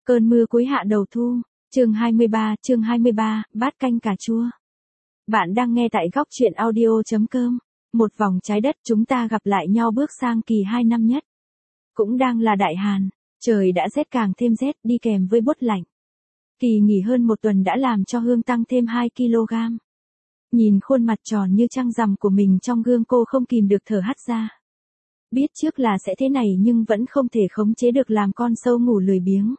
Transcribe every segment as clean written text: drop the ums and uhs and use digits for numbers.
Cơn mưa cuối hạ đầu thu, chương 23, bát canh cà chua. Bạn đang nghe tại góc truyện audio.com. Một vòng trái đất chúng ta gặp lại nhau bước sang kỳ 2 năm nhất. Cũng đang là đại hàn, trời đã rét càng thêm rét đi kèm với buốt lạnh. Kỳ nghỉ hơn một tuần đã làm cho Hương tăng thêm 2 kg. Nhìn khuôn mặt tròn như trăng rằm của mình trong gương cô không kìm được thở hắt ra. Biết trước là sẽ thế này nhưng vẫn không thể khống chế được làm con sâu ngủ lười biếng.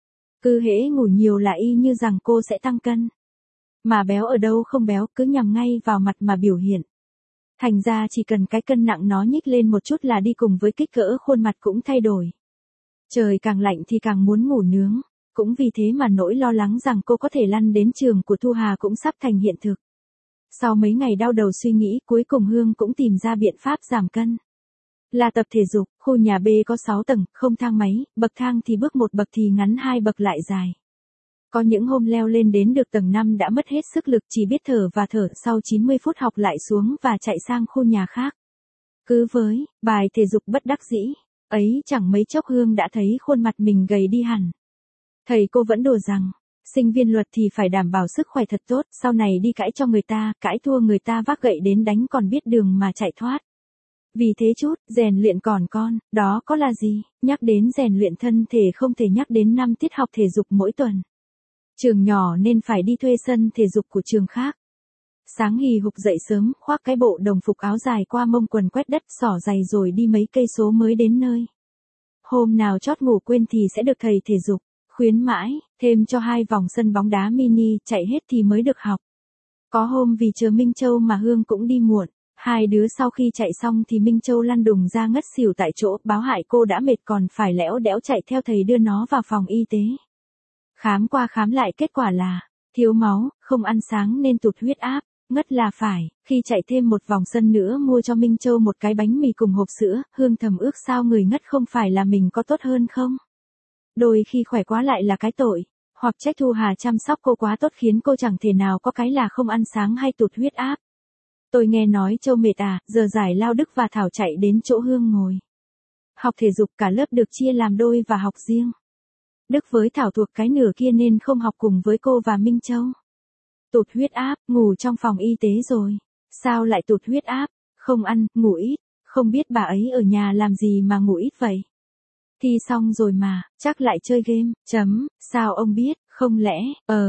Cứ hễ ngủ nhiều là y như rằng cô sẽ tăng cân. Mà béo ở đâu không béo cứ nhằm ngay vào mặt mà biểu hiện. Thành ra chỉ cần cái cân nặng nó nhích lên một chút là đi cùng với kích cỡ khuôn mặt cũng thay đổi. Trời càng lạnh thì càng muốn ngủ nướng. Cũng vì thế mà nỗi lo lắng rằng cô có thể lăn đến trường của Thu Hà cũng sắp thành hiện thực. Sau mấy ngày đau đầu suy nghĩ cuối cùng Hương cũng tìm ra biện pháp giảm cân. Là tập thể dục, khu nhà B có 6 tầng, không thang máy, bậc thang thì bước một bậc thì ngắn 2 bậc lại dài. Có những hôm leo lên đến được tầng 5 đã mất hết sức lực chỉ biết thở và thở sau 90 phút học lại xuống và chạy sang khu nhà khác. Cứ với bài thể dục bất đắc dĩ, ấy chẳng mấy chốc Hương đã thấy khuôn mặt mình gầy đi hẳn. Thầy cô vẫn đùa rằng, sinh viên luật thì phải đảm bảo sức khỏe thật tốt, sau này đi cãi cho người ta, cãi thua người ta vác gậy đến đánh còn biết đường mà chạy thoát. Vì thế chút, rèn luyện còn con, đó có là gì, nhắc đến rèn luyện thân thể không thể nhắc đến 5 tiết học thể dục mỗi tuần. Trường nhỏ nên phải đi thuê sân thể dục của trường khác. Sáng hì hục dậy sớm, khoác cái bộ đồng phục áo dài qua mông quần quét đất xỏ giày rồi đi mấy cây số mới đến nơi. Hôm nào chót ngủ quên thì sẽ được thầy thể dục khuyến mãi, thêm cho 2 vòng sân bóng đá mini, chạy hết thì mới được học. Có hôm vì chờ Minh Châu mà Hương cũng đi muộn. 2 đứa sau khi chạy xong thì Minh Châu lăn đùng ra ngất xỉu tại chỗ, báo hại cô đã mệt còn phải lẽo đẽo chạy theo thầy đưa nó vào phòng y tế. Khám qua khám lại kết quả là thiếu máu, không ăn sáng nên tụt huyết áp, ngất là phải. Khi chạy thêm một vòng sân nữa mua cho Minh Châu một cái bánh mì cùng hộp sữa, Hương thầm ước sao người ngất không phải là mình có tốt hơn không? Đôi khi khỏe quá lại là cái tội, hoặc trách Thu Hà chăm sóc cô quá tốt khiến cô chẳng thể nào có cái là không ăn sáng hay tụt huyết áp. Tôi nghe nói Châu mệt à, giờ giải lao Đức và Thảo chạy đến chỗ Hương ngồi. Học thể dục cả lớp được chia làm đôi và học riêng. Đức với Thảo thuộc cái nửa kia nên không học cùng với cô và Minh Châu. Tụt huyết áp, ngủ trong phòng y tế rồi. Sao lại tụt huyết áp, không ăn, ngủ ít, không biết bà ấy ở nhà làm gì mà ngủ ít vậy. Thi xong rồi mà, chắc lại chơi game, sao ông biết, không lẽ,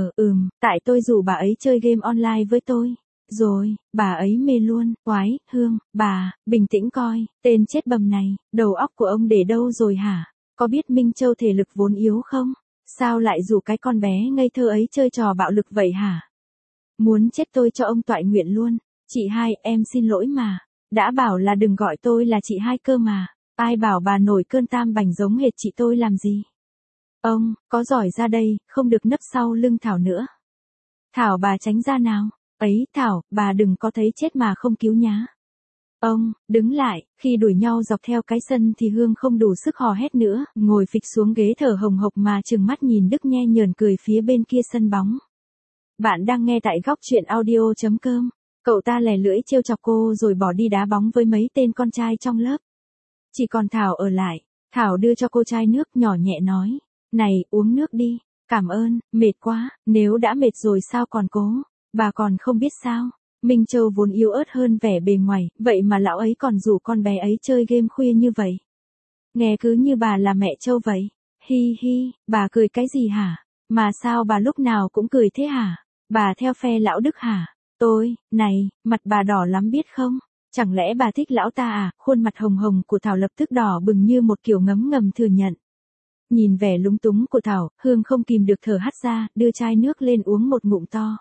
tại tôi rủ bà ấy chơi game online với tôi. Rồi, bà ấy mê luôn, oái, Hương, bà, bình tĩnh coi, tên chết bầm này, đầu óc của ông để đâu rồi hả? Có biết Minh Châu thể lực vốn yếu không? Sao lại rủ cái con bé ngây thơ ấy chơi trò bạo lực vậy hả? Muốn chết tôi cho ông toại nguyện luôn. Chị Hai, em xin lỗi mà. Đã bảo là đừng gọi tôi là chị Hai cơ mà. Ai bảo bà nổi cơn tam bành giống hệt chị tôi làm gì? Ông, có giỏi ra đây, không được nấp sau lưng Thảo nữa. Thảo bà tránh ra nào. Ấy, Thảo, bà đừng có thấy chết mà không cứu nhá. Ông, đứng lại, khi đuổi nhau dọc theo cái sân thì Hương không đủ sức hò hét nữa, ngồi phịch xuống ghế thở hồng hộc mà trừng mắt nhìn Đức nhe nhờn cười phía bên kia sân bóng. Bạn đang nghe tại góc truyện audio.com, cậu ta lè lưỡi trêu chọc cô rồi bỏ đi đá bóng với mấy tên con trai trong lớp. Chỉ còn Thảo ở lại, Thảo đưa cho cô chai nước nhỏ nhẹ nói, này, uống nước đi, cảm ơn, mệt quá, nếu đã mệt rồi sao còn cố. Bà còn không biết sao, Minh Châu vốn yếu ớt hơn vẻ bề ngoài, vậy mà lão ấy còn rủ con bé ấy chơi game khuya như vậy. Nghe cứ như bà là mẹ Châu vậy. Hi hi, bà cười cái gì hả? Mà sao bà lúc nào cũng cười thế hả? Bà theo phe lão Đức hả? Tôi, này, mặt bà đỏ lắm biết không? Chẳng lẽ bà thích lão ta à? Khuôn mặt hồng hồng của Thảo lập tức đỏ bừng như một kiểu ngấm ngầm thừa nhận. Nhìn vẻ lúng túng của Thảo, Hương không kìm được thở hắt ra, đưa chai nước lên uống một ngụm to.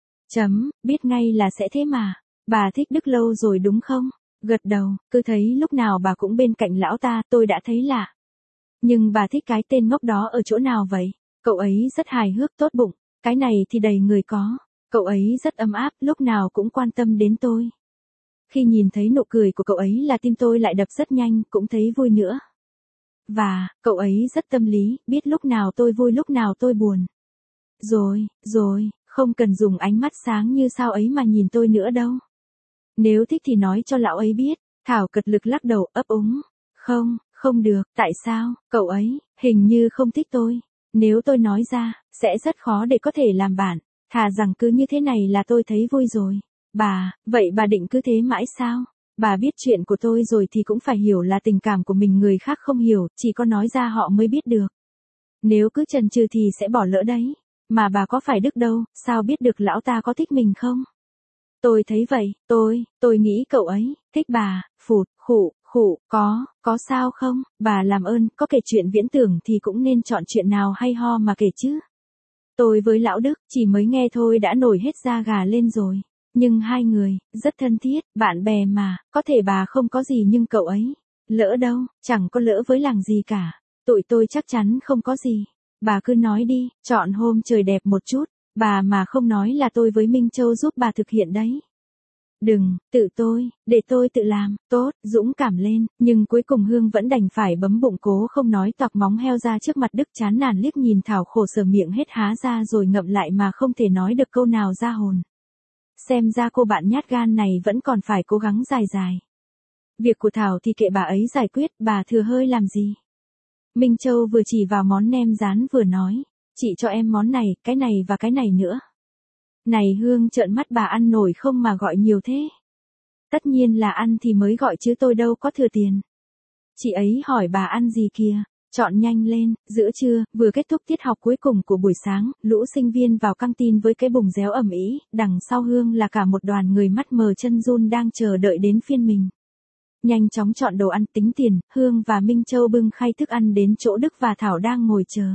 Biết ngay là sẽ thế mà. Bà thích Đức lâu rồi đúng không? Gật đầu, cứ thấy lúc nào bà cũng bên cạnh lão ta, tôi đã thấy lạ. Nhưng bà thích cái tên ngốc đó ở chỗ nào vậy? Cậu ấy rất hài hước tốt bụng, cái này thì đầy người có. Cậu ấy rất ấm áp, lúc nào cũng quan tâm đến tôi. Khi nhìn thấy nụ cười của cậu ấy là tim tôi lại đập rất nhanh, cũng thấy vui nữa. Và, cậu ấy rất tâm lý, biết lúc nào tôi vui lúc nào tôi buồn. Rồi. Không cần dùng ánh mắt sáng như sao ấy mà nhìn tôi nữa đâu. Nếu thích thì nói cho lão ấy biết. Thảo cật lực lắc đầu ấp úng. Không được, tại sao, cậu ấy, hình như không thích tôi. Nếu tôi nói ra, sẽ rất khó để có thể làm bạn. Thà rằng cứ như thế này là tôi thấy vui rồi. Bà, vậy bà định cứ thế mãi sao? Bà biết chuyện của tôi rồi thì cũng phải hiểu là tình cảm của mình người khác không hiểu, chỉ có nói ra họ mới biết được. Nếu cứ chần chừ thì sẽ bỏ lỡ đấy. Mà bà có phải Đức đâu, sao biết được lão ta có thích mình không? Tôi thấy vậy, tôi nghĩ cậu ấy, thích bà, phụt, khụ, có sao không? Bà làm ơn, có kể chuyện viễn tưởng thì cũng nên chọn chuyện nào hay ho mà kể chứ. Tôi với lão Đức, chỉ mới nghe thôi đã nổi hết da gà lên rồi. Nhưng hai người, rất thân thiết, bạn bè mà, có thể bà không có gì nhưng cậu ấy, lỡ đâu, chẳng có lỡ với làng gì cả. Tụi tôi chắc chắn không có gì. Bà cứ nói đi, chọn hôm trời đẹp một chút, bà mà không nói là tôi với Minh Châu giúp bà thực hiện đấy. Đừng, để tôi tự làm, tốt, dũng cảm lên, nhưng cuối cùng Hương vẫn đành phải bấm bụng cố không nói toạc móng heo ra trước mặt Đức chán nản liếc nhìn Thảo khổ sở miệng hết há ra rồi ngậm lại mà không thể nói được câu nào ra hồn. Xem ra cô bạn nhát gan này vẫn còn phải cố gắng dài dài. Việc của Thảo thì kệ bà ấy giải quyết, bà thừa hơi làm gì. Minh Châu vừa chỉ vào món nem rán vừa nói, chị cho em món này, cái này và cái này nữa. Này Hương trợn mắt bà ăn nổi không mà gọi nhiều thế. Tất nhiên là ăn thì mới gọi chứ tôi đâu có thừa tiền. Chị ấy hỏi bà ăn gì kìa, chọn nhanh lên, giữa trưa, vừa kết thúc tiết học cuối cùng của buổi sáng, lũ sinh viên vào căng tin với cái bùng réo ầm ĩ, đằng sau Hương là cả một đoàn người mắt mờ chân run đang chờ đợi đến phiên mình. Nhanh chóng chọn đồ ăn tính tiền, Hương và Minh Châu bưng khay thức ăn đến chỗ Đức và Thảo đang ngồi chờ.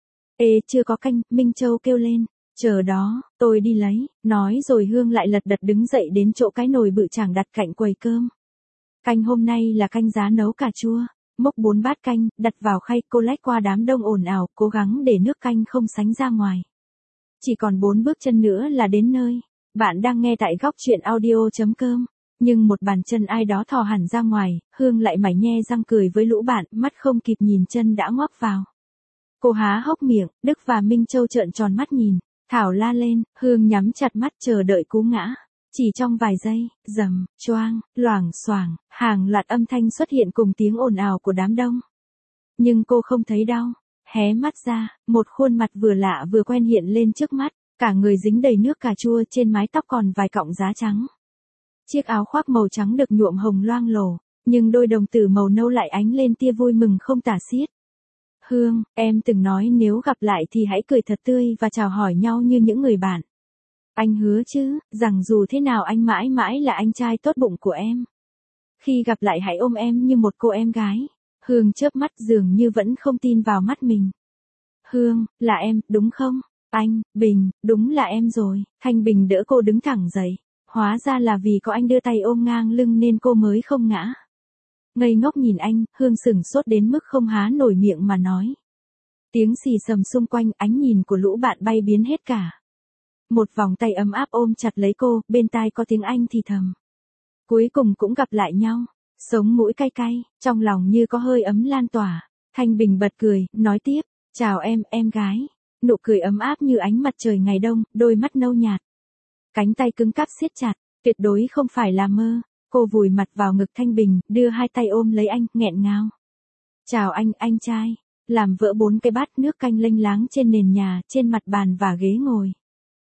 Ê, chưa có canh, Minh Châu kêu lên. Chờ đó, tôi đi lấy, nói rồi Hương lại lật đật đứng dậy đến chỗ cái nồi bự chảng đặt cạnh quầy cơm. Canh hôm nay là canh giá nấu cà chua, múc 4 bát canh, đặt vào khay, cô lách qua đám đông ồn ào, cố gắng để nước canh không sánh ra ngoài. Chỉ còn 4 bước chân nữa là đến nơi. Bạn đang nghe tại góc truyện audio.com. Nhưng một bàn chân ai đó thò hẳn ra ngoài, Hương lại mải nhe răng cười với lũ bạn, mắt không kịp nhìn chân đã ngoắc vào. Cô há hốc miệng, Đức và Minh Châu trợn tròn mắt nhìn. Thảo la lên, Hương nhắm chặt mắt chờ đợi cú ngã. Chỉ trong vài giây, rầm, choang, loảng xoảng, hàng loạt âm thanh xuất hiện cùng tiếng ồn ào của đám đông. Nhưng cô không thấy đau. Hé mắt ra, một khuôn mặt vừa lạ vừa quen hiện lên trước mắt, cả người dính đầy nước cà chua, trên mái tóc còn vài cọng giá trắng. Chiếc áo khoác màu trắng được nhuộm hồng loang lổ, nhưng đôi đồng tử màu nâu lại ánh lên tia vui mừng không tả xiết. Hương, em từng nói nếu gặp lại thì hãy cười thật tươi và chào hỏi nhau như những người bạn. Anh hứa chứ, rằng dù thế nào anh mãi mãi là anh trai tốt bụng của em. Khi gặp lại hãy ôm em như một cô em gái. Hương chớp mắt dường như vẫn không tin vào mắt mình. Hương, là em, đúng không? Anh, Bình, đúng là em rồi. Thanh Bình đỡ cô đứng thẳng dậy. Hóa ra là vì có anh đưa tay ôm ngang lưng nên cô mới không ngã. Ngây ngốc nhìn anh, Hương sửng sốt đến mức không há nổi miệng mà nói. Tiếng xì xầm xung quanh, ánh nhìn của lũ bạn bay biến hết cả. Một vòng tay ấm áp ôm chặt lấy cô, bên tai có tiếng anh thì thầm. Cuối cùng cũng gặp lại nhau. Sống mũi cay cay, trong lòng như có hơi ấm lan tỏa. Thanh Bình bật cười, nói tiếp. Chào em gái. Nụ cười ấm áp như ánh mặt trời ngày đông, đôi mắt nâu nhạt. Cánh tay cứng cáp siết chặt, tuyệt đối không phải là mơ. Cô vùi mặt vào ngực Thanh Bình, đưa hai tay ôm lấy anh, nghẹn ngào. Chào anh trai. Làm vỡ 4 cái bát nước canh lênh láng trên nền nhà, trên mặt bàn và ghế ngồi.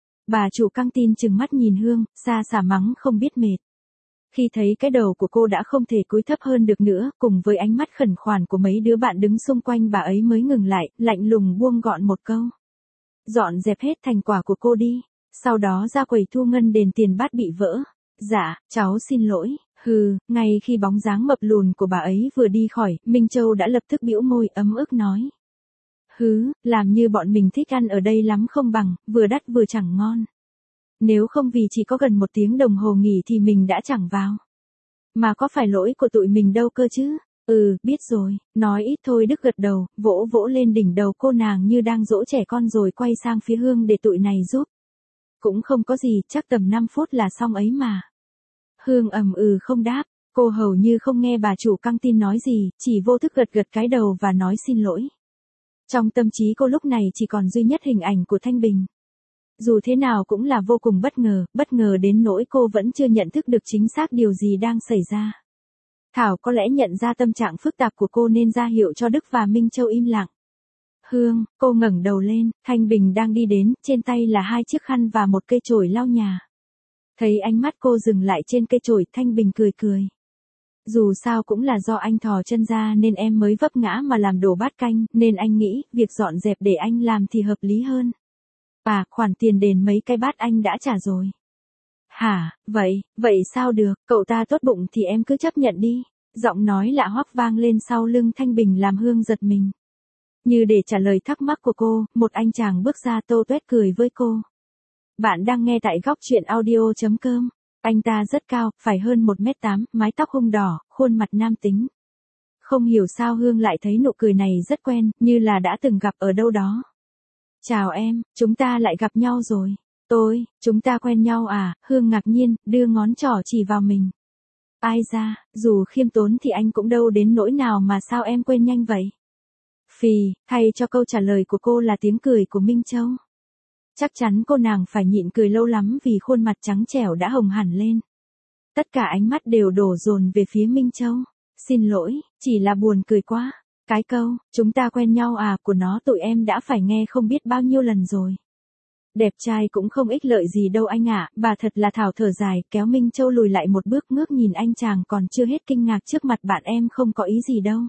Bà chủ căng tin trừng mắt nhìn Hương, xa xả mắng không biết mệt. Khi thấy cái đầu của cô đã không thể cúi thấp hơn được nữa, cùng với ánh mắt khẩn khoản của mấy đứa bạn đứng xung quanh bà ấy mới ngừng lại, lạnh lùng buông gọn một câu. Dọn dẹp hết thành quả của cô đi, sau đó ra quầy thu ngân đền tiền bát bị vỡ. Dạ, cháu xin lỗi. Ngay khi bóng dáng mập lùn của bà ấy vừa đi khỏi, Minh Châu đã lập tức bĩu môi ấm ức nói. Làm như bọn mình thích ăn ở đây lắm không bằng, vừa đắt vừa chẳng ngon. Nếu không vì chỉ có gần 1 tiếng đồng hồ nghỉ thì mình đã chẳng vào. Mà có phải lỗi của tụi mình đâu cơ chứ? Biết rồi, nói ít thôi. Đức gật đầu, vỗ vỗ lên đỉnh đầu cô nàng như đang dỗ trẻ con rồi quay sang phía Hương để tụi này giúp. Cũng không có gì, chắc tầm 5 phút là xong ấy mà. Hương không đáp, cô hầu như không nghe bà chủ căng tin nói gì, chỉ vô thức gật gật cái đầu và nói xin lỗi. Trong tâm trí cô lúc này chỉ còn duy nhất hình ảnh của Thanh Bình. Dù thế nào cũng là vô cùng bất ngờ đến nỗi cô vẫn chưa nhận thức được chính xác điều gì đang xảy ra. Thảo có lẽ nhận ra tâm trạng phức tạp của cô nên ra hiệu cho Đức và Minh Châu im lặng. Hương, cô ngẩng đầu lên, Thanh Bình đang đi đến, trên tay là 2 chiếc khăn và một cây chổi lau nhà. Thấy ánh mắt cô dừng lại trên cây chổi, Thanh Bình cười cười. Dù sao cũng là do anh thò chân ra nên em mới vấp ngã mà làm đổ bát canh, nên anh nghĩ, việc dọn dẹp để anh làm thì hợp lý hơn. Khoản tiền đền mấy cái bát anh đã trả rồi. Hả, vậy sao được, cậu ta tốt bụng thì em cứ chấp nhận đi. Giọng nói lạ hoắc vang lên sau lưng Thanh Bình làm Hương giật mình. Như để trả lời thắc mắc của cô, một anh chàng bước ra tô tuét cười với cô. Bạn đang nghe tại góc truyện audio.com. Anh ta rất cao, phải hơn 1m8, mái tóc hung đỏ, khuôn mặt nam tính. Không hiểu sao Hương lại thấy nụ cười này rất quen, như là đã từng gặp ở đâu đó. Chào em, chúng ta lại gặp nhau rồi. Chúng ta quen nhau à? Hương ngạc nhiên, đưa ngón trỏ chỉ vào mình. Ai ra, dù khiêm tốn thì anh cũng đâu đến nỗi nào mà sao em quên nhanh vậy? Phì, thay cho câu trả lời của cô là tiếng cười của Minh Châu. Chắc chắn cô nàng phải nhịn cười lâu lắm vì khuôn mặt trắng trẻo đã hồng hẳn lên. Tất cả ánh mắt đều đổ dồn về phía Minh Châu. Xin lỗi, chỉ là buồn cười quá. Cái câu, chúng ta quen nhau à, của nó tụi em đã phải nghe không biết bao nhiêu lần rồi. Đẹp trai cũng không ích lợi gì đâu anh ạ, bà thật là thảo thở dài, kéo Minh Châu lùi lại một bước ngước nhìn anh chàng còn chưa hết kinh ngạc trước mặt bạn em không có ý gì đâu.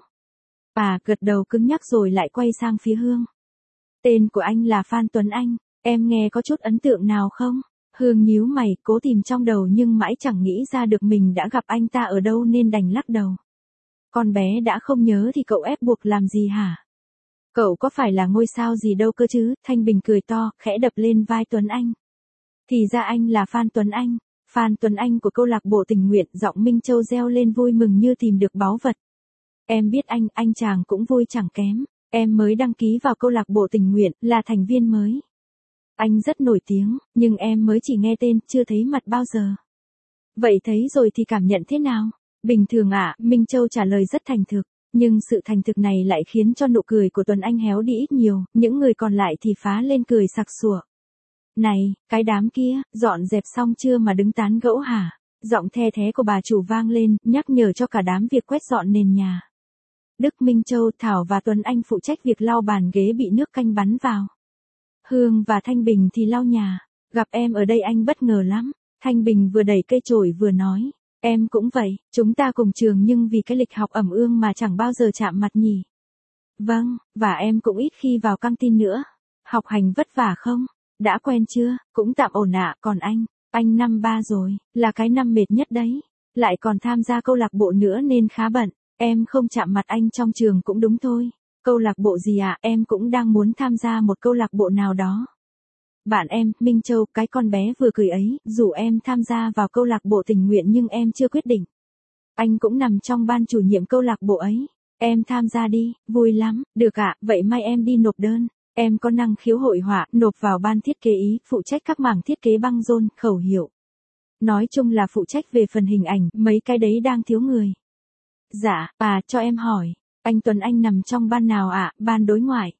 Gật đầu cứng nhắc rồi lại quay sang phía Hương. Tên của anh là Phan Tuấn Anh, em nghe có chút ấn tượng nào không? Hương nhíu mày, cố tìm trong đầu nhưng mãi chẳng nghĩ ra được mình đã gặp anh ta ở đâu nên đành lắc đầu. Con bé đã không nhớ thì cậu ép buộc làm gì hả? Cậu có phải là ngôi sao gì đâu cơ chứ? Thanh Bình cười to, khẽ đập lên vai Tuấn Anh. Thì ra anh là Phan Tuấn Anh. Phan Tuấn Anh của câu lạc bộ tình nguyện, giọng Minh Châu reo lên vui mừng như tìm được báu vật. Em biết anh chàng cũng vui chẳng kém. Em mới đăng ký vào câu lạc bộ tình nguyện, là thành viên mới. Anh rất nổi tiếng, nhưng em mới chỉ nghe tên, chưa thấy mặt bao giờ. Vậy thấy rồi thì cảm nhận thế nào? Bình thường ạ, Minh Châu trả lời rất thành thực. Nhưng sự thành thực này lại khiến cho nụ cười của Tuấn Anh héo đi ít nhiều, những người còn lại thì phá lên cười sặc sụa. Này, cái đám kia, dọn dẹp xong chưa mà đứng tán gẫu hả? Giọng the thé của bà chủ vang lên, nhắc nhở cho cả đám việc quét dọn nền nhà. Đức, Minh Châu, Thảo và Tuấn Anh phụ trách việc lau bàn ghế bị nước canh bắn vào. Hương và Thanh Bình thì lau nhà. Gặp em ở đây anh bất ngờ lắm. Thanh Bình vừa đẩy cây chổi vừa nói. Em cũng vậy, chúng ta cùng trường nhưng vì cái lịch học ẩm ương mà chẳng bao giờ chạm mặt nhỉ. Vâng, và em cũng ít khi vào căng tin nữa. Học hành vất vả không? Đã quen chưa? Cũng tạm ổn ạ, còn anh năm 3 rồi, là cái năm mệt nhất đấy. Lại còn tham gia câu lạc bộ nữa nên khá bận. Em không chạm mặt anh trong trường cũng đúng thôi. Câu lạc bộ gì ạ? Em cũng đang muốn tham gia một câu lạc bộ nào đó. Bạn em, Minh Châu, cái con bé vừa cười ấy, rủ em tham gia vào câu lạc bộ tình nguyện nhưng em chưa quyết định. Anh cũng nằm trong ban chủ nhiệm câu lạc bộ ấy. Em tham gia đi, vui lắm, được ạ, vậy mai em đi nộp đơn. Em có năng khiếu hội họa, nộp vào ban thiết kế ý, phụ trách các mảng thiết kế băng rôn, khẩu hiệu. Nói chung là phụ trách về phần hình ảnh, mấy cái đấy đang thiếu người. Dạ, cho em hỏi, anh Tuấn Anh nằm trong ban nào ạ? Ban đối ngoại.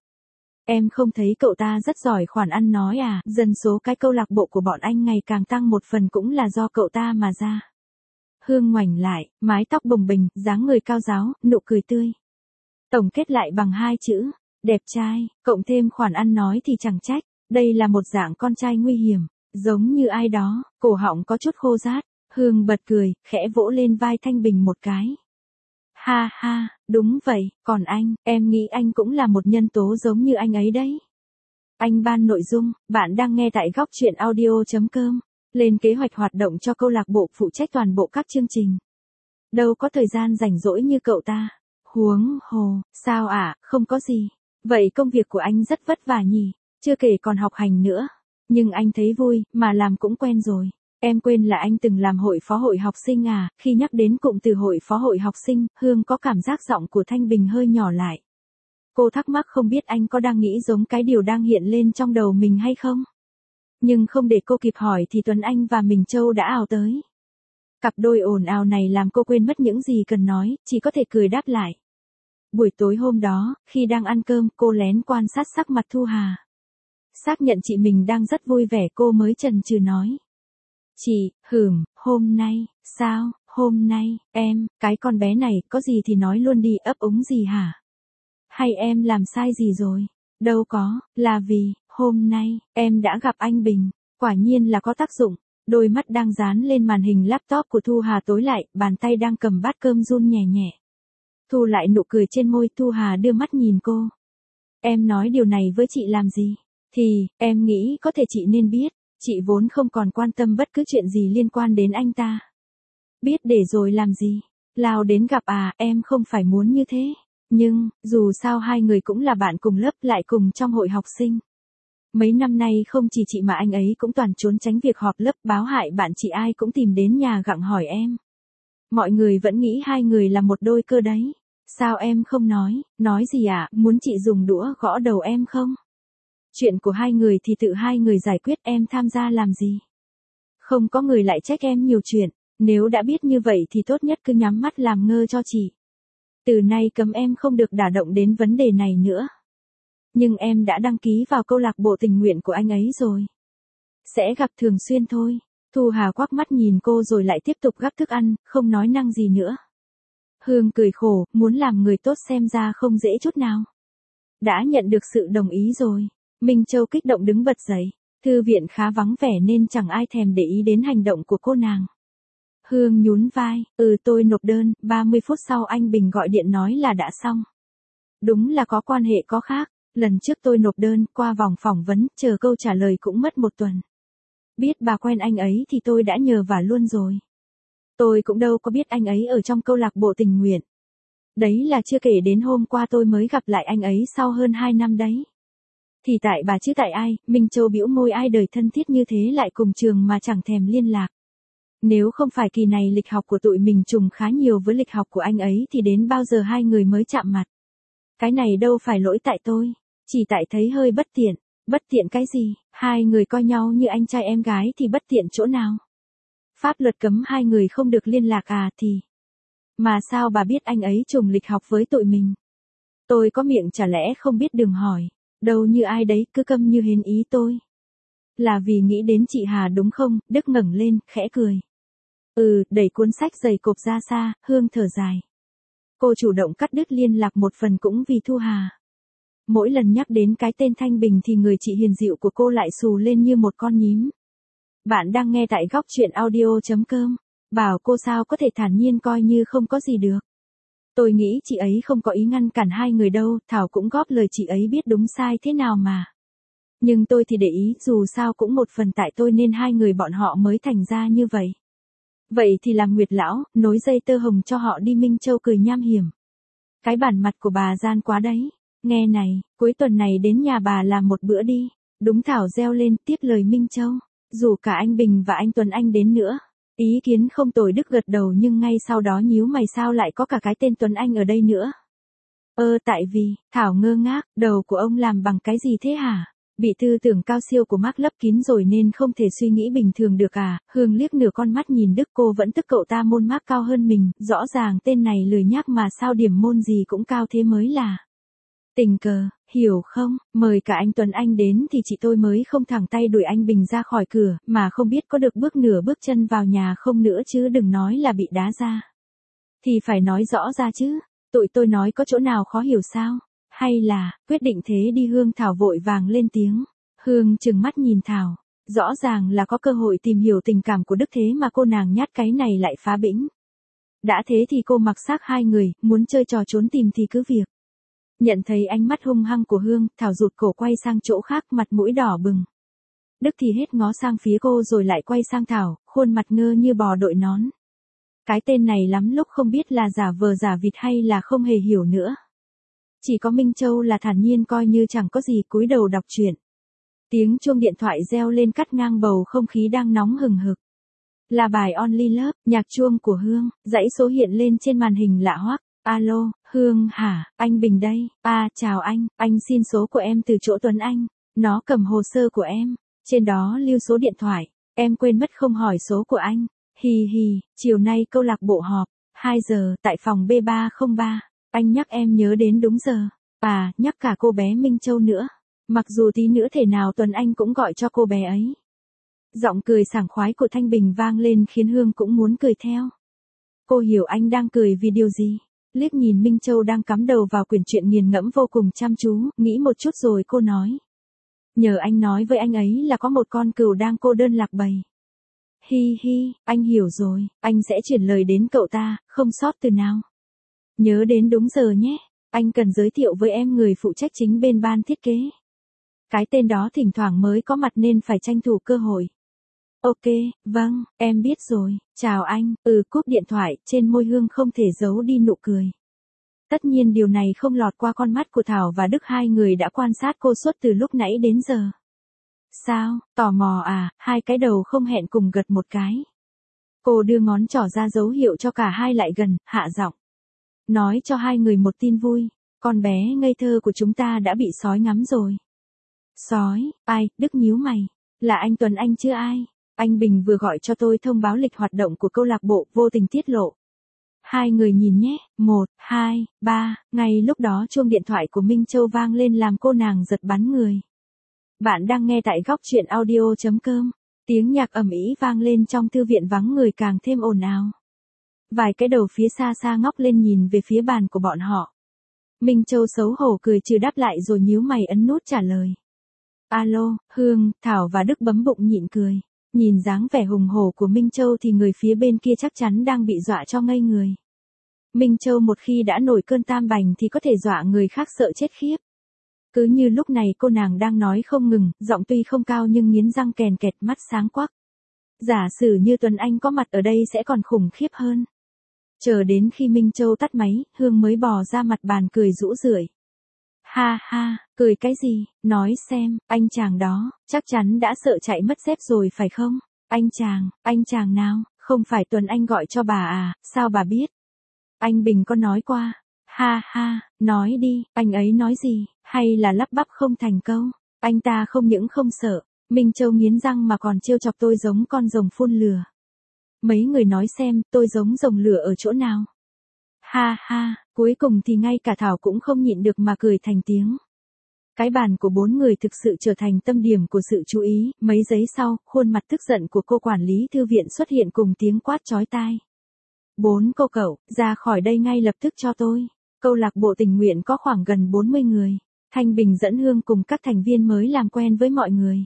Em không thấy cậu ta rất giỏi khoản ăn nói à? Dân số cái câu lạc bộ của bọn anh ngày càng tăng một phần cũng là do cậu ta mà ra. Hương ngoảnh lại, mái tóc bồng bềnh, dáng người cao ráo, nụ cười tươi. Tổng kết lại bằng 2 chữ, đẹp trai, cộng thêm khoản ăn nói thì chẳng trách, đây là một dạng con trai nguy hiểm, giống như ai đó, cổ họng có chút khô rát. Hương bật cười, khẽ vỗ lên vai Thanh Bình một cái. Ha ha, đúng vậy, còn anh, em nghĩ anh cũng là một nhân tố giống như anh ấy đấy. Anh ban nội dung, bạn đang nghe tại góc truyện audio.com. Lên kế hoạch hoạt động cho câu lạc bộ, phụ trách toàn bộ các chương trình. Đâu có thời gian rảnh rỗi như cậu ta. Huống hồ, sao ạ, không có gì. Vậy công việc của anh rất vất vả nhỉ, chưa kể còn học hành nữa. Nhưng anh thấy vui, mà làm cũng quen rồi. Em quên là anh từng làm hội phó hội học sinh à? Khi nhắc đến cụm từ hội phó hội học sinh, Hương có cảm giác giọng của Thanh Bình hơi nhỏ lại. Cô thắc mắc không biết anh có đang nghĩ giống cái điều đang hiện lên trong đầu mình hay không? Nhưng không để cô kịp hỏi thì Tuấn Anh và Minh Châu đã ào tới. Cặp đôi ồn ào này làm cô quên mất những gì cần nói, chỉ có thể cười đáp lại. Buổi tối hôm đó, khi đang ăn cơm, cô lén quan sát sắc mặt Thu Hà. Xác nhận chị mình đang rất vui vẻ cô mới chần chừ nói. Chị, hôm nay, sao, hôm nay, em, cái con bé này, có gì thì nói luôn đi, ấp úng gì hả? Hay em làm sai gì rồi? Đâu có, là vì, hôm nay, em đã gặp anh Bình, quả nhiên là có tác dụng. Đôi mắt đang dán lên màn hình laptop của Thu Hà tối lại, bàn tay đang cầm bát cơm run nhẹ nhẹ. Thu lại nụ cười trên môi, Thu Hà đưa mắt nhìn cô. Em nói điều này với chị làm gì? Thì, em nghĩ có thể chị nên biết, chị vốn không còn quan tâm bất cứ chuyện gì liên quan đến anh ta. Biết để rồi làm gì? Lao đến gặp à, em không phải muốn như thế. Nhưng, dù sao hai người cũng là bạn cùng lớp lại cùng trong hội học sinh. Mấy năm nay không chỉ chị mà anh ấy cũng toàn trốn tránh việc họp lớp, báo hại bạn chị ai cũng tìm đến nhà gặng hỏi em. Mọi người vẫn nghĩ hai người là một đôi cơ đấy. Sao em không nói gì à, muốn chị dùng đũa gõ đầu em không? Chuyện của hai người thì tự hai người giải quyết, em tham gia làm gì? Không có người lại trách em nhiều chuyện, nếu đã biết như vậy thì tốt nhất cứ nhắm mắt làm ngơ cho chị. Từ nay cấm em không được đả động đến vấn đề này nữa. Nhưng em đã đăng ký vào câu lạc bộ tình nguyện của anh ấy rồi. Sẽ gặp thường xuyên thôi. Thu Hà quắc mắt nhìn cô rồi lại tiếp tục gắp thức ăn, không nói năng gì nữa. Hương cười khổ, muốn làm người tốt xem ra không dễ chút nào. Đã nhận được sự đồng ý rồi. Minh Châu kích động đứng bật dậy. Thư viện khá vắng vẻ nên chẳng ai thèm để ý đến hành động của cô nàng. Hương nhún vai, tôi nộp đơn, 30 phút sau anh Bình gọi điện nói là đã xong. Đúng là có quan hệ có khác, lần trước tôi nộp đơn, qua vòng phỏng vấn, chờ câu trả lời cũng mất 1 tuần. Biết bà quen anh ấy thì tôi đã nhờ vả luôn rồi. Tôi cũng đâu có biết anh ấy ở trong câu lạc bộ tình nguyện. Đấy là chưa kể đến hôm qua tôi mới gặp lại anh ấy sau hơn 2 năm đấy. Thì tại bà chứ tại ai, Minh Châu bĩu môi, ai đời thân thiết như thế lại cùng trường mà chẳng thèm liên lạc. Nếu không phải kỳ này lịch học của tụi mình trùng khá nhiều với lịch học của anh ấy thì đến bao giờ hai người mới chạm mặt. Cái này đâu phải lỗi tại tôi, chỉ tại thấy hơi bất tiện. Bất tiện cái gì, hai người coi nhau như anh trai em gái thì bất tiện chỗ nào? Pháp luật cấm hai người không được liên lạc à thì. Mà sao bà biết anh ấy trùng lịch học với tụi mình? Tôi có miệng chả lẽ không biết đừng hỏi, đâu như ai đấy cứ câm như hến ý tôi. Là vì nghĩ đến chị Hà đúng không? Đức ngẩng lên, khẽ cười. Đẩy cuốn sách dày cộp ra xa, Hương thở dài. Cô chủ động cắt đứt liên lạc một phần cũng vì Thu Hà. Mỗi lần nhắc đến cái tên Thanh Bình thì người chị hiền dịu của cô lại xù lên như một con nhím. Bạn đang nghe tại góc truyện audio.com. Bảo cô sao có thể thản nhiên coi như không có gì được. Tôi nghĩ chị ấy không có ý ngăn cản hai người đâu, Thảo cũng góp lời chị ấy biết đúng sai thế nào mà. Nhưng tôi thì để ý, dù sao cũng một phần tại tôi nên hai người bọn họ mới thành ra như vậy. Vậy thì làm Nguyệt lão, nối dây tơ hồng cho họ đi. Minh Châu cười nham hiểm. Cái bản mặt của bà gian quá đấy. Nghe này, cuối tuần này đến nhà bà làm một bữa đi. Đúng, Thảo reo lên, tiếp lời Minh Châu. Dù cả anh Bình và anh Tuấn Anh đến nữa. Ý kiến không tồi. Đức gật đầu nhưng ngay sau đó nhíu mày, sao lại có cả cái tên Tuấn Anh ở đây nữa? Tại vì, Thảo ngơ ngác, đầu của ông làm bằng cái gì thế hả? Bị tư tưởng cao siêu của Mark lấp kín rồi nên không thể suy nghĩ bình thường được à? Hương liếc nửa con mắt nhìn Đức, cô vẫn tức cậu ta môn Mark cao hơn mình, rõ ràng tên này lười nhác mà sao điểm môn gì cũng cao thế mới là. Tình cờ, hiểu không, mời cả anh Tuấn Anh đến thì chị tôi mới không thẳng tay đuổi anh Bình ra khỏi cửa, mà không biết có được bước nửa bước chân vào nhà không nữa, chứ đừng nói là bị đá ra. Thì phải nói rõ ra chứ, tụi tôi nói có chỗ nào khó hiểu sao? Hay là, quyết định thế đi? Hương Thảo vội vàng lên tiếng. Hương trừng mắt nhìn Thảo, rõ ràng là có cơ hội tìm hiểu tình cảm của Đức thế mà cô nàng nhát cái này lại phá bĩnh. Đã thế thì cô mặc xác hai người, muốn chơi trò trốn tìm thì cứ việc. Nhận thấy ánh mắt hung hăng của Hương, Thảo rụt cổ quay sang chỗ khác, mặt mũi đỏ bừng. Đức thì hết ngó sang phía cô rồi lại quay sang Thảo, khuôn mặt ngơ như bò đội nón. Cái tên này lắm lúc không biết là giả vờ giả vịt hay là không hề hiểu nữa. Chỉ có Minh Châu là thản nhiên coi như chẳng có gì, cúi đầu đọc truyện. Tiếng chuông điện thoại reo lên cắt ngang bầu không khí đang nóng hừng hực. Là bài Only Love, nhạc chuông của Hương, dãy số hiện lên trên màn hình lạ hoắc. Alo, Hương hả, anh Bình đây. Chào anh xin số của em từ chỗ Tuấn Anh. Nó cầm hồ sơ của em, trên đó lưu số điện thoại. Em quên mất không hỏi số của anh. Hì hì, chiều nay câu lạc bộ họp, 2 giờ, tại phòng B303. Anh nhắc em nhớ đến đúng giờ. Nhắc cả cô bé Minh Châu nữa. Mặc dù tí nữa thể nào Tuấn Anh cũng gọi cho cô bé ấy. Giọng cười sảng khoái của Thanh Bình vang lên khiến Hương cũng muốn cười theo. Cô hiểu anh đang cười vì điều gì. liếc nhìn Minh Châu đang cắm đầu vào quyển truyện nghiền ngẫm vô cùng chăm chú, nghĩ một chút rồi cô nói. Nhờ anh nói với anh ấy là có một con cừu đang cô đơn lạc bầy. Hi hi, anh hiểu rồi, anh sẽ chuyển lời đến cậu ta, không sót từ nào. Nhớ đến đúng giờ nhé, anh cần giới thiệu với em người phụ trách chính bên ban thiết kế. Cái tên đó thỉnh thoảng mới có mặt nên phải tranh thủ cơ hội. Ok, vâng, em biết rồi, chào anh, cúp điện thoại, trên môi Hương không thể giấu đi nụ cười. Tất nhiên điều này không lọt qua con mắt của Thảo và Đức, hai người đã quan sát cô suốt từ lúc nãy đến giờ. Sao, tò mò à, hai cái đầu không hẹn cùng gật một cái. Cô đưa ngón trỏ ra dấu hiệu cho cả hai lại gần, hạ giọng. Nói cho hai người một tin vui, con bé ngây thơ của chúng ta đã bị sói ngắm rồi. Sói, ai, Đức nhíu mày, là anh Tuấn Anh chứ ai? Anh Bình vừa gọi cho tôi thông báo lịch hoạt động của câu lạc bộ, vô tình tiết lộ. Hai người nhìn nhé, 1, 2, 3, ngay lúc đó chuông điện thoại của Minh Châu vang lên làm cô nàng giật bắn người. Bạn đang nghe tại góc truyện audio.com, tiếng nhạc ầm ĩ vang lên trong thư viện vắng người càng thêm ồn ào. Vài cái đầu phía xa xa ngóc lên nhìn về phía bàn của bọn họ. Minh Châu xấu hổ cười trừ đáp lại rồi nhíu mày ấn nút trả lời. Alo, Hương, Thảo và Đức bấm bụng nhịn cười. Nhìn dáng vẻ hùng hổ của Minh Châu thì người phía bên kia chắc chắn đang bị dọa cho ngây người. Minh Châu một khi đã nổi cơn tam bành thì có thể dọa người khác sợ chết khiếp. Cứ như lúc này cô nàng đang nói không ngừng, giọng tuy không cao nhưng nghiến răng kèn kẹt, mắt sáng quắc. Giả sử như Tuấn Anh có mặt ở đây sẽ còn khủng khiếp hơn. Chờ đến khi Minh Châu tắt máy, Hương mới bò ra mặt bàn cười rũ rượi. Ha ha, cười cái gì, nói xem, anh chàng đó, chắc chắn đã sợ chạy mất dép rồi phải không? Anh chàng nào, không phải Tuấn Anh gọi cho bà à, sao bà biết? Anh Bình có nói qua. Ha ha, nói đi, anh ấy nói gì, hay là lắp bắp không thành câu? Anh ta không những không sợ, Minh Châu nghiến răng mà còn trêu chọc tôi giống con rồng phun lửa. Mấy người nói xem, tôi giống rồng lửa ở chỗ nào? Ha ha, cuối cùng thì ngay cả Thảo cũng không nhịn được mà cười thành tiếng. Cái bàn của bốn người thực sự trở thành tâm điểm của sự chú ý, mấy giây sau, khuôn mặt tức giận của cô quản lý thư viện xuất hiện cùng tiếng quát chói tai. 4 cô cậu, ra khỏi đây ngay lập tức cho tôi. Câu lạc bộ tình nguyện có khoảng gần 40 người. Thanh Bình dẫn Hương cùng các thành viên mới làm quen với mọi người.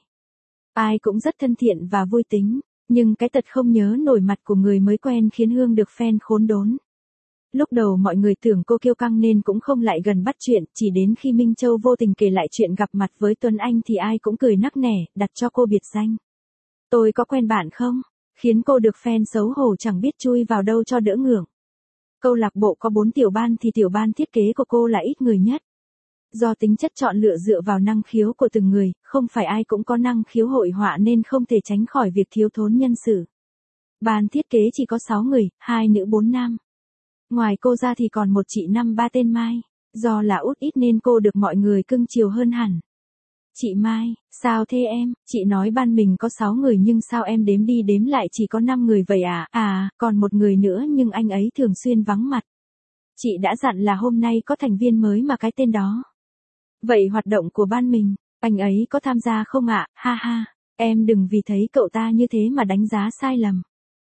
Ai cũng rất thân thiện và vui tính, nhưng cái tật không nhớ nổi mặt của người mới quen khiến Hương được fan khốn đốn. Lúc đầu mọi người tưởng cô kiêu căng nên cũng không lại gần bắt chuyện, chỉ đến khi Minh Châu vô tình kể lại chuyện gặp mặt với Tuấn Anh thì ai cũng cười nắc nẻ, đặt cho cô biệt danh. Tôi có quen bạn không? Khiến cô được fan xấu hổ chẳng biết chui vào đâu cho đỡ ngượng. Câu lạc bộ có 4 tiểu ban thì tiểu ban thiết kế của cô là ít người nhất. Do tính chất chọn lựa dựa vào năng khiếu của từng người, không phải ai cũng có năng khiếu hội họa nên không thể tránh khỏi việc thiếu thốn nhân sự. Ban thiết kế chỉ có 6 người, 2 nữ 4 nam. Ngoài cô ra thì còn một chị năm 3 tên Mai, do là út ít nên cô được mọi người cưng chiều hơn hẳn. Chị Mai, sao thế em, chị nói ban mình có 6 người nhưng sao em đếm đi đếm lại chỉ có 5 người vậy à? À, còn một người nữa nhưng anh ấy thường xuyên vắng mặt. Chị đã dặn là hôm nay có thành viên mới mà cái tên đó. Vậy hoạt động của ban mình, anh ấy có tham gia không ạ? Ha ha, em đừng vì thấy cậu ta như thế mà đánh giá sai lầm.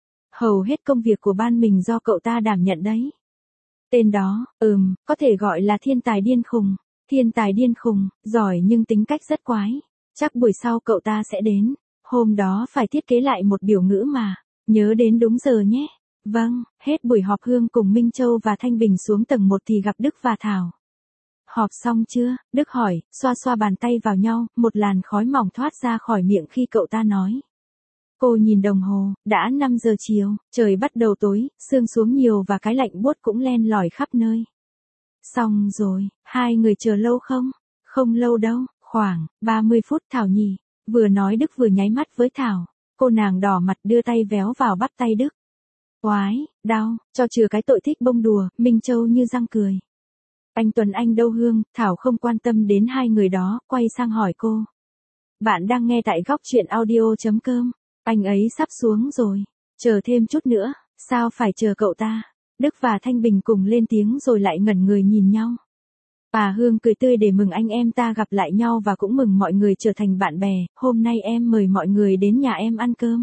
Hầu hết công việc của ban mình do cậu ta đảm nhận đấy. Tên đó, có thể gọi là thiên tài điên khùng. Thiên tài điên khùng, giỏi nhưng tính cách rất quái. Chắc buổi sau cậu ta sẽ đến. Hôm đó phải thiết kế lại một biểu ngữ mà. Nhớ đến đúng giờ nhé. Vâng, hết buổi họp Hương cùng Minh Châu và Thanh Bình xuống tầng 1 thì gặp Đức và Thảo. Họp xong chưa? Đức hỏi, xoa xoa bàn tay vào nhau, một làn khói mỏng thoát ra khỏi miệng khi cậu ta nói. Cô nhìn đồng hồ, đã 5 giờ chiều, trời bắt đầu tối, sương xuống nhiều và cái lạnh buốt cũng len lỏi khắp nơi. Xong rồi, hai người chờ lâu không? Không lâu đâu, khoảng 30 phút Thảo nhỉ. Vừa nói Đức vừa nháy mắt với Thảo. Cô nàng đỏ mặt đưa tay véo vào bắp tay Đức. Oái, đau, cho chừa cái tội thích bông đùa, Minh Châu như răng cười. Anh Tuấn Anh đâu Hương? Thảo không quan tâm đến hai người đó, quay sang hỏi cô. Bạn đang nghe tại góc truyện audio.com. Anh ấy sắp xuống rồi. Chờ thêm chút nữa, sao phải chờ cậu ta? Đức và Thanh Bình cùng lên tiếng rồi lại ngẩn người nhìn nhau. Bà Hương cười tươi để mừng anh em ta gặp lại nhau và cũng mừng mọi người trở thành bạn bè. Hôm nay em mời mọi người đến nhà em ăn cơm.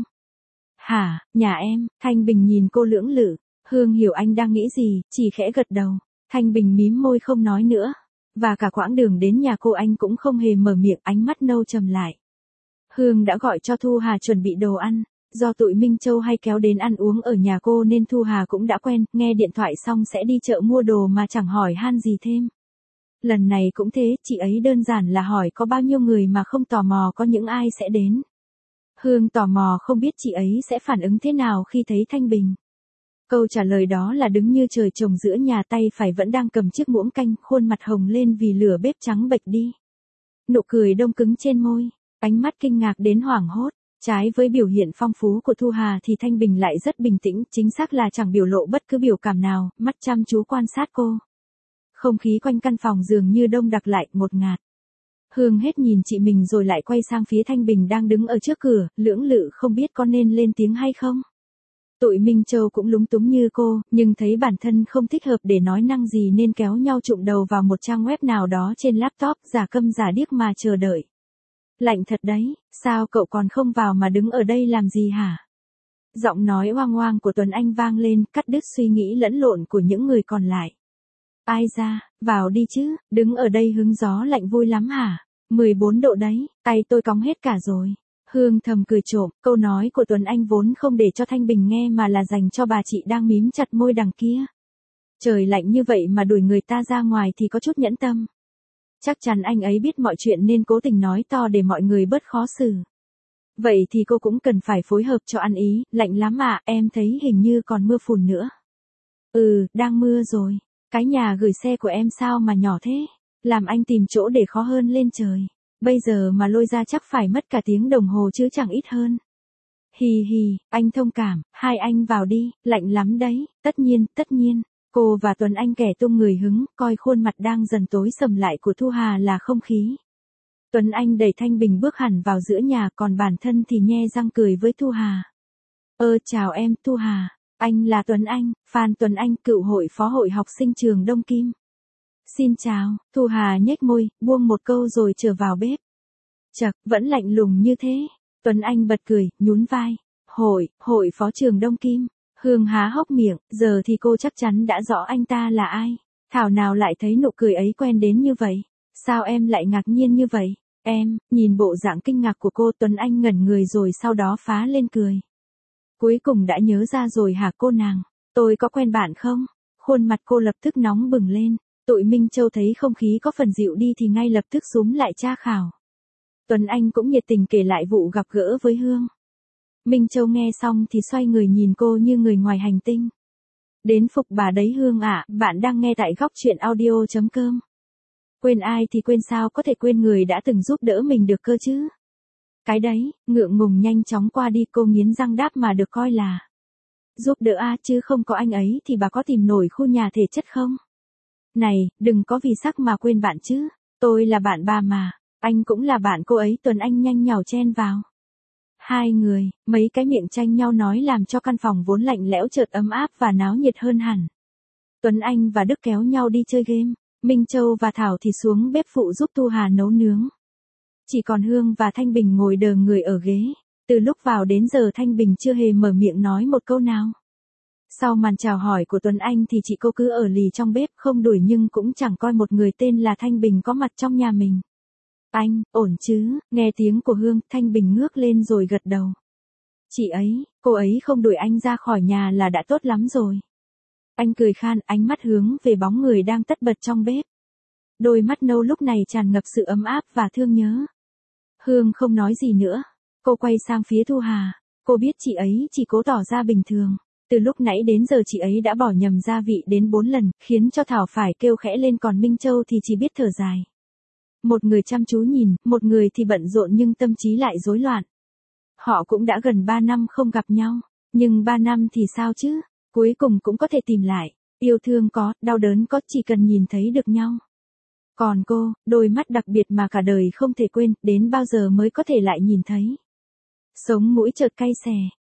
Hả, nhà em? Thanh Bình nhìn cô lưỡng lự. Hương hiểu anh đang nghĩ gì, chỉ khẽ gật đầu. Thanh Bình mím môi không nói nữa. Và cả quãng đường đến nhà cô anh cũng không hề mở miệng, ánh mắt nâu trầm lại. Hương đã gọi cho Thu Hà chuẩn bị đồ ăn. Do tụi Minh Châu hay kéo đến ăn uống ở nhà cô nên Thu Hà cũng đã quen, nghe điện thoại xong sẽ đi chợ mua đồ mà chẳng hỏi han gì thêm. Lần này cũng thế, chị ấy đơn giản là hỏi có bao nhiêu người mà không tò mò có những ai sẽ đến. Hương tò mò không biết chị ấy sẽ phản ứng thế nào khi thấy Thanh Bình. Câu trả lời đó là đứng như trời trồng giữa nhà, tay phải vẫn đang cầm chiếc muỗng canh, khuôn mặt hồng lên vì lửa bếp trắng bệch đi. Nụ cười đông cứng trên môi, ánh mắt kinh ngạc đến hoảng hốt. Trái với biểu hiện phong phú của Thu Hà thì Thanh Bình lại rất bình tĩnh, chính xác là chẳng biểu lộ bất cứ biểu cảm nào, mắt chăm chú quan sát cô. Không khí quanh căn phòng dường như đông đặc lại, ngột ngạt. Hương hết nhìn chị mình rồi lại quay sang phía Thanh Bình đang đứng ở trước cửa, lưỡng lự không biết có nên lên tiếng hay không. Tụi Minh Châu cũng lúng túng như cô, nhưng thấy bản thân không thích hợp để nói năng gì nên kéo nhau chụm đầu vào một trang web nào đó trên laptop, giả câm giả điếc mà chờ đợi. Lạnh thật đấy, sao cậu còn không vào mà đứng ở đây làm gì hả? Giọng nói oang oang của Tuấn Anh vang lên, cắt đứt suy nghĩ lẫn lộn của những người còn lại. Ai ra, vào đi chứ, đứng ở đây hứng gió lạnh vui lắm hả? 14 độ đấy, tay tôi cóng hết cả rồi. Hương thầm cười trộm, câu nói của Tuấn Anh vốn không để cho Thanh Bình nghe mà là dành cho bà chị đang mím chặt môi đằng kia. Trời lạnh như vậy mà đuổi người ta ra ngoài thì có chút nhẫn tâm. Chắc chắn anh ấy biết mọi chuyện nên cố tình nói to để mọi người bớt khó xử. Vậy thì cô cũng cần phải phối hợp cho ăn ý, lạnh lắm à, em thấy hình như còn mưa phùn nữa. Đang mưa rồi. Cái nhà gửi xe của em sao mà nhỏ thế? Làm anh tìm chỗ để khó hơn lên trời. Bây giờ mà lôi ra chắc phải mất cả tiếng đồng hồ chứ chẳng ít hơn. Hì hì, anh thông cảm, hai anh vào đi, lạnh lắm đấy, tất nhiên. Cô và Tuấn Anh kẻ tung người hứng, coi khuôn mặt đang dần tối sầm lại của Thu Hà là không khí. Tuấn Anh đẩy Thanh Bình bước hẳn vào giữa nhà, còn bản thân thì nhe răng cười với Thu Hà. Chào em, Thu Hà. Anh là Tuấn Anh, Phan Tuấn Anh, cựu hội phó hội học sinh trường Đông Kim. Xin chào, Thu Hà nhếch môi, buông một câu rồi trở vào bếp. Chậc, vẫn lạnh lùng như thế. Tuấn Anh bật cười, nhún vai. Hội phó trường Đông Kim. Hương há hốc miệng, giờ thì cô chắc chắn đã rõ anh ta là ai. Thảo nào lại thấy nụ cười ấy quen đến như vậy. Sao em lại ngạc nhiên như vậy? Em, nhìn bộ dạng kinh ngạc của cô, Tuấn Anh ngẩn người rồi sau đó phá lên cười. Cuối cùng đã nhớ ra rồi hả cô nàng? Tôi có quen bạn không? Khuôn mặt cô lập tức nóng bừng lên. Tụi Minh Châu thấy không khí có phần dịu đi thì ngay lập tức xúm lại tra khảo. Tuấn Anh cũng nhiệt tình kể lại vụ gặp gỡ với Hương. Minh Châu nghe xong thì xoay người nhìn cô như người ngoài hành tinh. Đến phục bà đấy Hương ạ, bạn đang nghe tại góc truyện audio.com. Quên ai thì quên, sao có thể quên người đã từng giúp đỡ mình được cơ chứ? Cái đấy, ngượng ngùng nhanh chóng qua đi, cô nghiến răng đáp, mà được coi là giúp đỡ chứ không có anh ấy thì bà có tìm nổi khu nhà thể chất không? Này, đừng có vì sắc mà quên bạn chứ. Tôi là bạn bà mà, anh cũng là bạn cô ấy. Tuấn Anh nhanh nhảu chen vào. Hai người, mấy cái miệng tranh nhau nói làm cho căn phòng vốn lạnh lẽo chợt ấm áp và náo nhiệt hơn hẳn. Tuấn Anh và Đức kéo nhau đi chơi game, Minh Châu và Thảo thì xuống bếp phụ giúp Thu Hà nấu nướng. Chỉ còn Hương và Thanh Bình ngồi đờ người ở ghế. Từ lúc vào đến giờ Thanh Bình chưa hề mở miệng nói một câu nào. Sau màn chào hỏi của Tuấn Anh thì chị cô cứ ở lì trong bếp, không đuổi nhưng cũng chẳng coi một người tên là Thanh Bình có mặt trong nhà mình. Anh, ổn chứ? Nghe tiếng của Hương, Thanh Bình ngước lên rồi gật đầu. Chị ấy, cô ấy không đuổi anh ra khỏi nhà là đã tốt lắm rồi. Anh cười khan, ánh mắt hướng về bóng người đang tất bật trong bếp. Đôi mắt nâu lúc này tràn ngập sự ấm áp và thương nhớ. Hương không nói gì nữa. Cô quay sang phía Thu Hà. Cô biết chị ấy chỉ cố tỏ ra bình thường. Từ lúc nãy đến giờ chị ấy đã bỏ nhầm gia vị đến 4 lần, khiến cho Thảo phải kêu khẽ lên, còn Minh Châu thì chỉ biết thở dài. Một người chăm chú nhìn, một người thì bận rộn nhưng tâm trí lại rối loạn. Họ cũng đã gần 3 năm không gặp nhau, nhưng 3 năm thì sao chứ? Cuối cùng cũng có thể tìm lại. Yêu thương có, đau đớn có, chỉ cần nhìn thấy được nhau. Còn cô, đôi mắt đặc biệt mà cả đời không thể quên, đến bao giờ mới có thể lại nhìn thấy. Sống mũi chợt cay xè,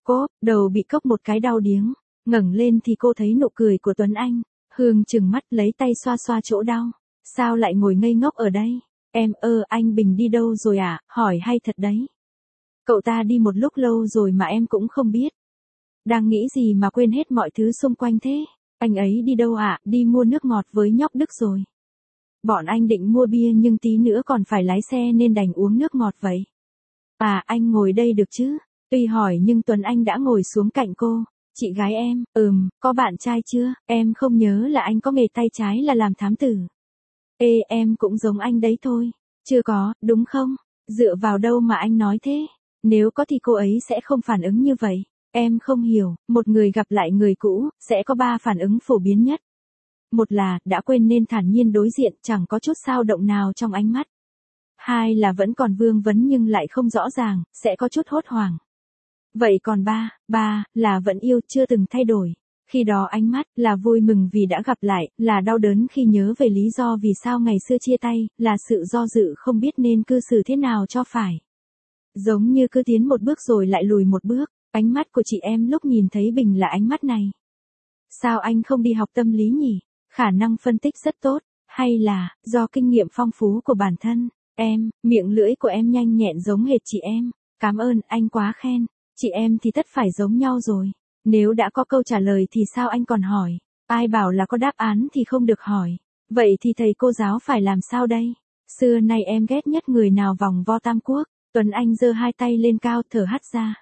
đầu bị cốc một cái đau điếng. Ngẩng lên thì cô thấy nụ cười của Tuấn Anh. Hương trừng mắt lấy tay xoa xoa chỗ đau. Sao lại ngồi ngây ngốc ở đây? Em, anh Bình đi đâu rồi à? Hỏi hay thật đấy. Cậu ta đi một lúc lâu rồi mà em cũng không biết. Đang nghĩ gì mà quên hết mọi thứ xung quanh thế? Anh ấy đi đâu ạ? Đi mua nước ngọt với nhóc Đức rồi. Bọn anh định mua bia nhưng tí nữa còn phải lái xe nên đành uống nước ngọt vậy. À, anh ngồi đây được chứ? Tuy hỏi nhưng Tuấn Anh đã ngồi xuống cạnh cô. Chị gái em, có bạn trai chưa? Em không nhớ là anh có nghề tay trái là làm thám tử. Ê, em cũng giống anh đấy thôi. Chưa có, đúng không? Dựa vào đâu mà anh nói thế? Nếu có thì cô ấy sẽ không phản ứng như vậy. Em không hiểu, một người gặp lại người cũ, sẽ có 3 phản ứng phổ biến nhất. Một là, đã quên nên thản nhiên đối diện, chẳng có chút dao động nào trong ánh mắt. 2 là vẫn còn vương vấn nhưng lại không rõ ràng, sẽ có chút hốt hoảng. Vậy còn 3 là vẫn yêu, chưa từng thay đổi. Khi đó ánh mắt là vui mừng vì đã gặp lại, là đau đớn khi nhớ về lý do vì sao ngày xưa chia tay, là sự do dự không biết nên cư xử thế nào cho phải. Giống như cứ tiến một bước rồi lại lùi một bước, ánh mắt của chị em lúc nhìn thấy Bình là ánh mắt này. Sao anh không đi học tâm lý nhỉ? Khả năng phân tích rất tốt, hay là do kinh nghiệm phong phú của bản thân? Em, miệng lưỡi của em nhanh nhẹn giống hệt chị em. Cảm ơn, anh quá khen. Chị em thì tất phải giống nhau rồi. Nếu đã có câu trả lời thì sao anh còn hỏi? Ai bảo là có đáp án thì không được hỏi. Vậy thì thầy cô giáo phải làm sao đây? Xưa nay em ghét nhất người nào vòng vo tam quốc. Tuấn Anh giơ 2 tay lên cao thở hắt ra.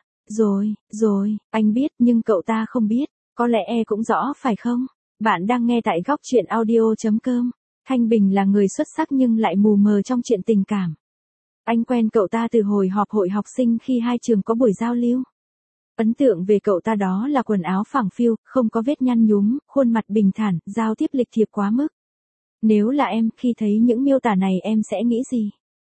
Rồi, anh biết nhưng cậu ta không biết. Có lẽ cũng rõ phải không? Bạn đang nghe tại góc truyện audio.com. Thanh Bình là người xuất sắc nhưng lại mù mờ trong chuyện tình cảm. Anh quen cậu ta từ hồi họp hội học sinh khi hai trường có buổi giao lưu. Ấn tượng về cậu ta đó là quần áo phẳng phiu, không có vết nhăn nhúm, khuôn mặt bình thản, giao tiếp lịch thiệp quá mức. Nếu là em, khi thấy những miêu tả này em sẽ nghĩ gì?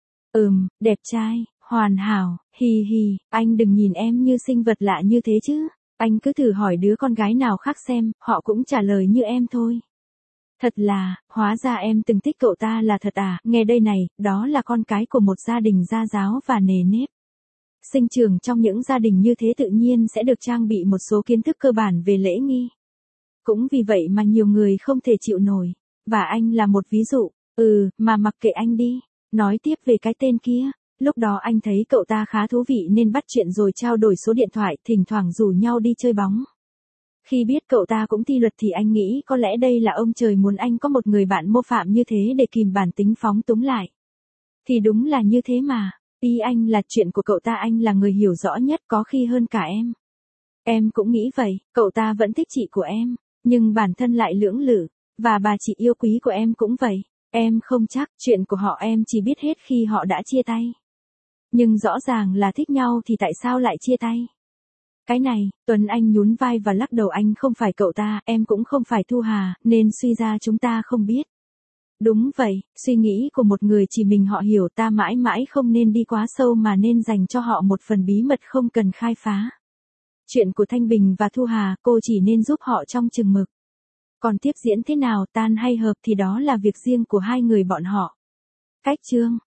Đẹp trai, hoàn hảo, hì, anh đừng nhìn em như sinh vật lạ như thế chứ. Anh cứ thử hỏi đứa con gái nào khác xem, họ cũng trả lời như em thôi. Thật là, hóa ra em từng thích cậu ta là thật à, nghe đây này, đó là con cái của một gia đình gia giáo và nề nếp. Sinh trưởng trong những gia đình như thế tự nhiên sẽ được trang bị một số kiến thức cơ bản về lễ nghi. Cũng vì vậy mà nhiều người không thể chịu nổi. Và anh là một ví dụ. Mà mặc kệ anh đi. Nói tiếp về cái tên kia. Lúc đó anh thấy cậu ta khá thú vị nên bắt chuyện rồi trao đổi số điện thoại, thỉnh thoảng rủ nhau đi chơi bóng. Khi biết cậu ta cũng thi luật thì anh nghĩ có lẽ đây là ông trời muốn anh có một người bạn mô phạm như thế để kìm bản tính phóng túng lại. Thì đúng là như thế mà. Ý anh là chuyện của cậu ta anh là người hiểu rõ nhất có khi hơn cả em. Em cũng nghĩ vậy, cậu ta vẫn thích chị của em, nhưng bản thân lại lưỡng lự, và bà chị yêu quý của em cũng vậy. Em không chắc, chuyện của họ em chỉ biết hết khi họ đã chia tay. Nhưng rõ ràng là thích nhau thì tại sao lại chia tay? Cái này, Tuấn Anh nhún vai và lắc đầu anh không phải cậu ta, em cũng không phải Thu Hà, nên suy ra chúng ta không biết. Đúng vậy, suy nghĩ của một người chỉ mình họ hiểu ta mãi mãi không nên đi quá sâu mà nên dành cho họ một phần bí mật không cần khai phá. Chuyện của Thanh Bình và Thu Hà cô chỉ nên giúp họ trong chừng mực. Còn tiếp diễn thế nào tan hay hợp thì đó là việc riêng của hai người bọn họ. Cách chương